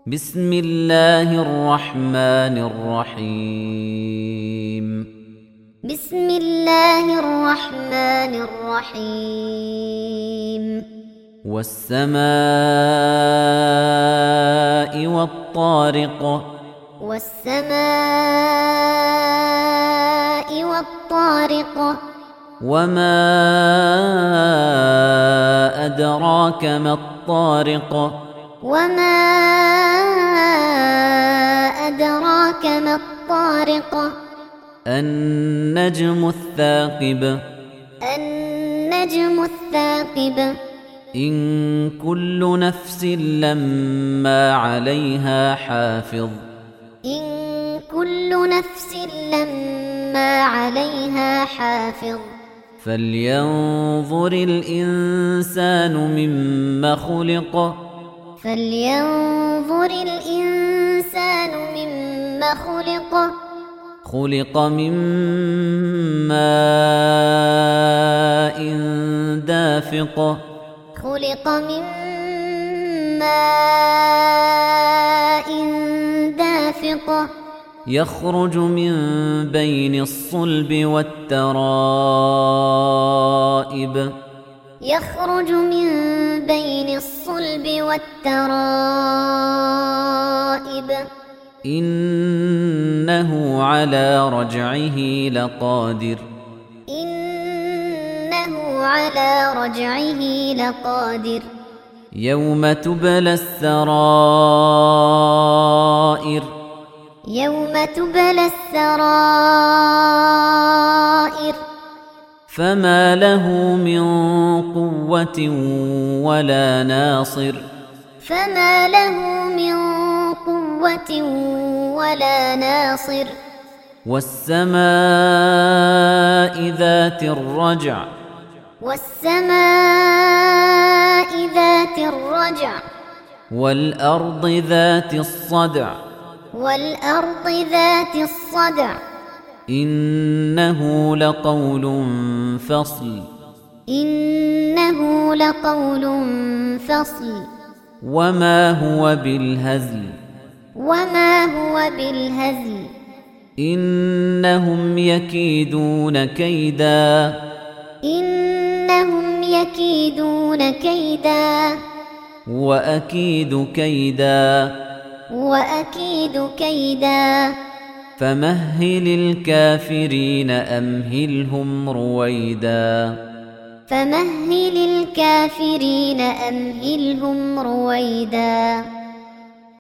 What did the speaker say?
بسم الله الرحمن الرحيم بسم الله الرحمن الرحيم والسماء والطارق والسماء والطارق وما أدراك ما الطارق وما أدراك ما الطارق النجم الثاقب النجم الثاقب إن كل نفس لما عليها حافظ إن كل نفس لما عليها حافظ فلينظر الإنسان مما خلق فلينظر الإنسان مما خلق خلق من ماء دافق خلق من ماء دافق يخرج من بين الصلب والترائب يخرج من بين الصلب والترائب إنه على رجعه لقادر إنه على رجعه لقادر يوم تبلى السرائر يوم تبلى السرائر فما له من قوة ولا ناصر فما له من قوة ولا ناصر والسماء ذات الرجع والسماء ذات الرجع والأرض ذات الصدع والأرض ذات الصدع إنه لقول فصل إنه لقول فصل وما هو بالهزل وما هو بالهزل إنهم يكيدون كيدا إنهم يكيدون كيدا وأكيد كيدا وأكيد كيدا فمهل الكافرين أمهلهم رويدا فمهل الكافرين أمهلهم رويدا